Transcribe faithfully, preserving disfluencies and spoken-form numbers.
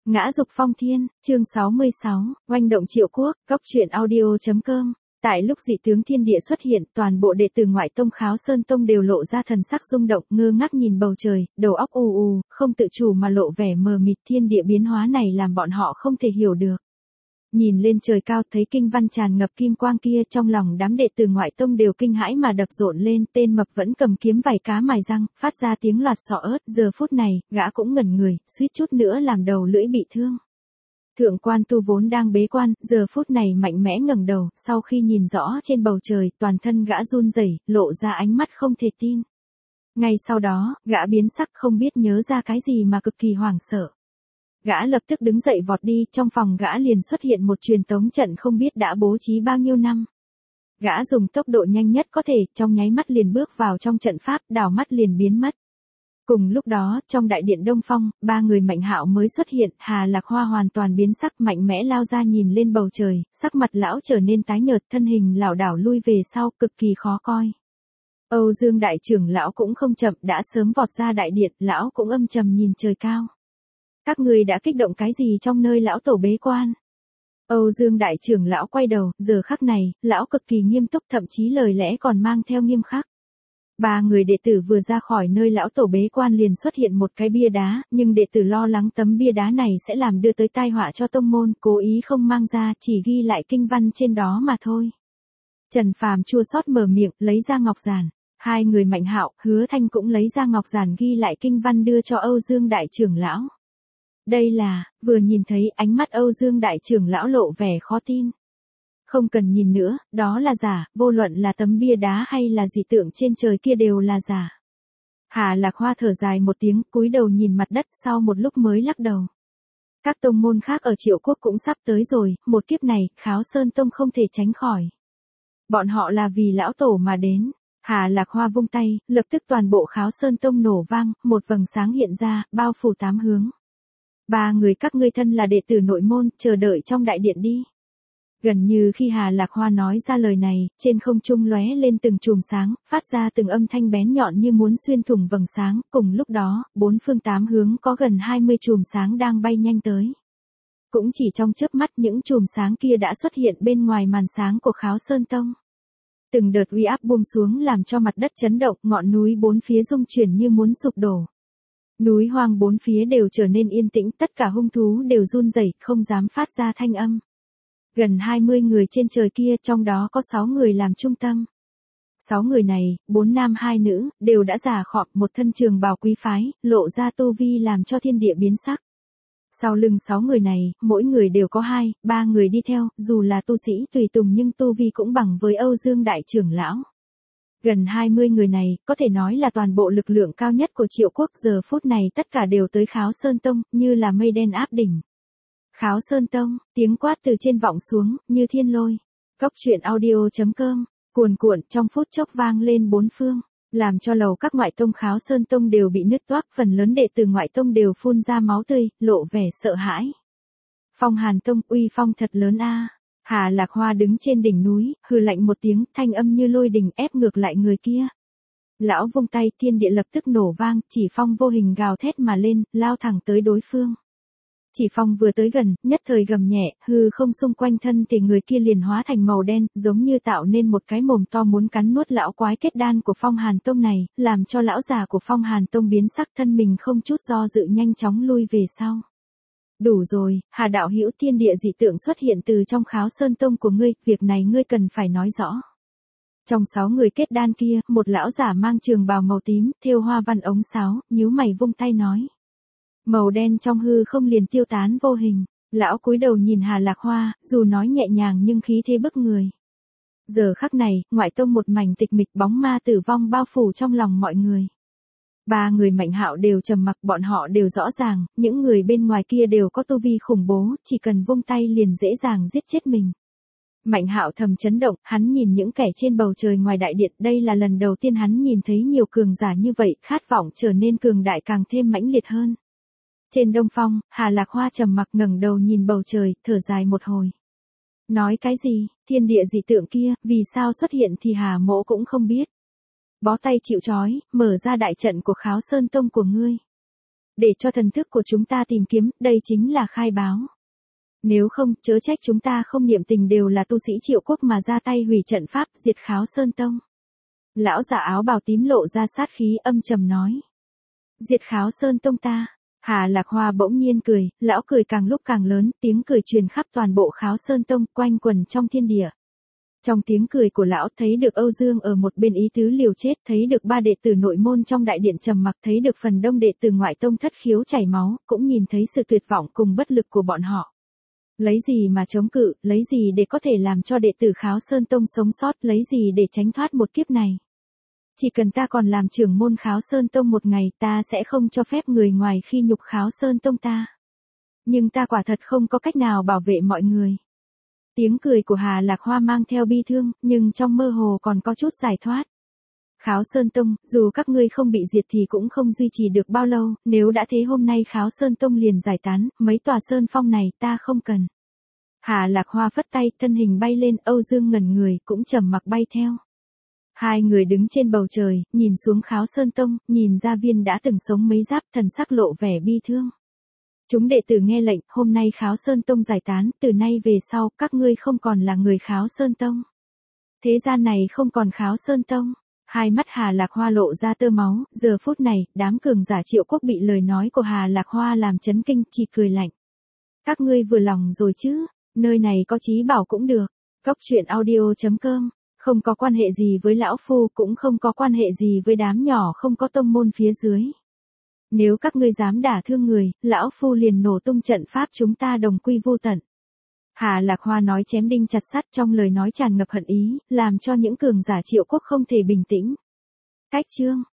Ngã dục phong thiên, chương sáu mươi sáu, oanh động triệu quốc, góc truyện audio.com. Tại lúc dị tướng thiên địa xuất hiện, toàn bộ đệ tử ngoại tông Kháo Sơn Tông đều lộ ra thần sắc rung động, ngơ ngác nhìn bầu trời, đầu óc ù ù, không tự chủ mà lộ vẻ mờ mịt. Thiên địa biến hóa này làm bọn họ không thể hiểu được. Nhìn lên trời cao thấy kinh văn tràn ngập kim quang kia, trong lòng đám đệ tử ngoại tông đều kinh hãi mà đập rộn lên. Tên mập vẫn cầm kiếm vảy cá mài răng, phát ra tiếng loạt xọ ớt. Giờ phút này, gã cũng ngẩn người, suýt chút nữa làm đầu lưỡi bị thương. Thượng quan tu vốn đang bế quan, giờ phút này mạnh mẽ ngẩng đầu, sau khi nhìn rõ trên bầu trời, toàn thân gã run rẩy, lộ ra ánh mắt không thể tin. Ngay sau đó, gã biến sắc, không biết nhớ ra cái gì mà cực kỳ hoảng sợ. Gã lập tức đứng dậy vọt đi, trong phòng gã liền xuất hiện một truyền tống trận không biết đã bố trí bao nhiêu năm. Gã dùng tốc độ nhanh nhất có thể, trong nháy mắt liền bước vào trong trận pháp, đảo mắt liền biến mất. Cùng lúc đó, trong đại điện Đông Phong, ba người Mạnh Hạo mới xuất hiện. Hà Lạc Hoa hoàn toàn biến sắc, mạnh mẽ lao ra nhìn lên bầu trời, sắc mặt lão trở nên tái nhợt, thân hình lảo đảo lui về sau, cực kỳ khó coi. Âu Dương đại trưởng lão cũng không chậm, đã sớm vọt ra đại điện, lão cũng âm trầm nhìn trời cao. Các người đã kích động cái gì trong nơi lão tổ bế quan? Âu Dương đại trưởng lão quay đầu, giờ khắc này, lão cực kỳ nghiêm túc, thậm chí lời lẽ còn mang theo nghiêm khắc. Ba người đệ tử vừa ra khỏi nơi lão tổ bế quan liền xuất hiện một cái bia đá, nhưng đệ tử lo lắng tấm bia đá này sẽ làm đưa tới tai họa cho tông môn, cố ý không mang ra, chỉ ghi lại kinh văn trên đó mà thôi. Trần Phàm chua xót mở miệng, lấy ra ngọc giản. Hai người Mạnh Hạo, Hứa Thanh cũng lấy ra ngọc giản ghi lại kinh văn đưa cho Âu Dương đại trưởng lão. Đây là, vừa nhìn thấy ánh mắt Âu Dương đại trưởng lão lộ vẻ khó tin. Không cần nhìn nữa, đó là giả, vô luận là tấm bia đá hay là dị tượng trên trời kia đều là giả. Hà Lạc Hoa thở dài một tiếng, cúi đầu nhìn mặt đất, sau một lúc mới lắc đầu. Các tông môn khác ở Triệu Quốc cũng sắp tới rồi, một kiếp này, Kháo Sơn Tông không thể tránh khỏi. Bọn họ là vì lão tổ mà đến. Hà Lạc Hoa vung tay, lập tức toàn bộ Kháo Sơn Tông nổ vang, một vầng sáng hiện ra, bao phủ tám hướng. Ba người các ngươi thân là đệ tử nội môn, chờ đợi trong đại điện đi. Gần như khi Hà Lạc Hoa nói ra lời này, trên không trung lóe lên từng chùm sáng, phát ra từng âm thanh bén nhọn như muốn xuyên thủng vầng sáng, cùng lúc đó, bốn phương tám hướng có gần hai mươi chùm sáng đang bay nhanh tới. Cũng chỉ trong chớp mắt những chùm sáng kia đã xuất hiện bên ngoài màn sáng của Kháo Sơn Tông. Từng đợt uy áp buông xuống làm cho mặt đất chấn động, ngọn núi bốn phía rung chuyển như muốn sụp đổ. Núi hoang bốn phía đều trở nên yên tĩnh, tất cả hung thú đều run rẩy, không dám phát ra thanh âm. Gần hai mươi người trên trời kia, trong đó có sáu người làm trung tâm. Sáu người này, bốn nam hai nữ, đều đã già khọm, một thân trường bào quý phái, lộ ra tu vi làm cho thiên địa biến sắc. Sau lưng sáu người này, mỗi người đều có hai, ba người đi theo, dù là tu sĩ tùy tùng nhưng tu vi cũng bằng với Âu Dương đại trưởng lão. Gần hai mươi người này, có thể nói là toàn bộ lực lượng cao nhất của Triệu Quốc, giờ phút này tất cả đều tới Kháo Sơn Tông, như là mây đen áp đỉnh. Kháo Sơn Tông, tiếng quát từ trên vọng xuống, như thiên lôi. Góc truyện audio.com, cuồn cuộn trong phút chốc vang lên bốn phương, làm cho lầu các ngoại tông Kháo Sơn Tông đều bị nứt toác, phần lớn đệ tử ngoại tông đều phun ra máu tươi, lộ vẻ sợ hãi. Phong Hàn Tông, uy phong thật lớn a. Hà Lạc Hoa đứng trên đỉnh núi, hừ lạnh một tiếng, thanh âm như lôi đình ép ngược lại người kia. Lão vung tay, thiên địa lập tức nổ vang, chỉ phong vô hình gào thét mà lên, lao thẳng tới đối phương. Chỉ phong vừa tới gần, nhất thời gầm nhẹ, hư không xung quanh thân thì người kia liền hóa thành màu đen, giống như tạo nên một cái mồm to muốn cắn nuốt lão quái kết đan của Phong Hàn Tông này, làm cho lão già của Phong Hàn Tông biến sắc, thân mình không chút do dự nhanh chóng lui về sau. Đủ rồi, Hà đạo hữu, thiên địa dị tượng xuất hiện từ trong Kháo Sơn Tông của ngươi, việc này ngươi cần phải nói rõ. Trong sáu người kết đan kia, một lão giả mang trường bào màu tím, thêu hoa văn ống sáo, nhíu mày vung tay nói. Màu đen trong hư không liền tiêu tán vô hình, lão cúi đầu nhìn Hà Lạc Hoa, dù nói nhẹ nhàng nhưng khí thế bức người. Giờ khắc này, ngoại tông một mảnh tịch mịch, bóng ma tử vong bao phủ trong lòng mọi người. Ba người Mạnh Hạo đều trầm mặc, bọn họ đều rõ ràng, những người bên ngoài kia đều có tu vi khủng bố, chỉ cần vung tay liền dễ dàng giết chết mình. Mạnh Hạo thầm chấn động, hắn nhìn những kẻ trên bầu trời ngoài đại điện, đây là lần đầu tiên hắn nhìn thấy nhiều cường giả như vậy, khát vọng trở nên cường đại càng thêm mãnh liệt hơn. Trên Đông Phong, Hà Lạc Hoa trầm mặc ngẩng đầu nhìn bầu trời, thở dài một hồi. Nói cái gì, thiên địa dị tượng kia, vì sao xuất hiện thì Hà mỗ cũng không biết. Bó tay chịu trói, mở ra đại trận của Kháo Sơn Tông của ngươi. Để cho thần thức của chúng ta tìm kiếm, đây chính là khai báo. Nếu không, chớ trách chúng ta không niệm tình đều là tu sĩ Triệu Quốc mà ra tay hủy trận pháp, diệt Kháo Sơn Tông. Lão giả áo bào tím lộ ra sát khí âm trầm nói. Diệt Kháo Sơn Tông ta. Hà Lạc Hoa bỗng nhiên cười, lão cười càng lúc càng lớn, tiếng cười truyền khắp toàn bộ Kháo Sơn Tông, quanh quần trong thiên địa. Trong tiếng cười của lão thấy được Âu Dương ở một bên ý tứ liều chết, thấy được ba đệ tử nội môn trong đại điện trầm mặc, thấy được phần đông đệ tử ngoại tông thất khiếu chảy máu, cũng nhìn thấy sự tuyệt vọng cùng bất lực của bọn họ. Lấy gì mà chống cự, lấy gì để có thể làm cho đệ tử Kháo Sơn Tông sống sót, lấy gì để tránh thoát một kiếp này. Chỉ cần ta còn làm trưởng môn Kháo Sơn Tông một ngày, ta sẽ không cho phép người ngoài khi nhục Kháo Sơn Tông ta. Nhưng ta quả thật không có cách nào bảo vệ mọi người. Tiếng cười của Hà Lạc Hoa mang theo bi thương, nhưng trong mơ hồ còn có chút giải thoát. Kháo Sơn Tông, dù các ngươi không bị diệt thì cũng không duy trì được bao lâu, nếu đã thế hôm nay Kháo Sơn Tông liền giải tán, mấy tòa sơn phong này ta không cần. Hà Lạc Hoa phất tay, thân hình bay lên, Âu Dương ngẩn người, cũng trầm mặc bay theo. Hai người đứng trên bầu trời, nhìn xuống Kháo Sơn Tông, nhìn gia viên đã từng sống mấy giáp, thần sắc lộ vẻ bi thương. Chúng đệ tử nghe lệnh, hôm nay Kháo Sơn Tông giải tán, từ nay về sau, các ngươi không còn là người Kháo Sơn Tông. Thế gian này không còn Kháo Sơn Tông. Hai mắt Hà Lạc Hoa lộ ra tơ máu, giờ phút này, đám cường giả Triệu Quốc bị lời nói của Hà Lạc Hoa làm chấn kinh, chỉ cười lạnh. Các ngươi vừa lòng rồi chứ, nơi này có trí bảo cũng được. Cốc truyện audio chấm com, không có quan hệ gì với lão phu, cũng không có quan hệ gì với đám nhỏ không có tông môn phía dưới. Nếu các ngươi dám đả thương người, lão phu liền nổ tung trận pháp, chúng ta đồng quy vô tận. Hà Lạc Hoa nói chém đinh chặt sắt, trong lời nói tràn ngập hận ý, làm cho những cường giả Triệu Quốc không thể bình tĩnh. Cách chương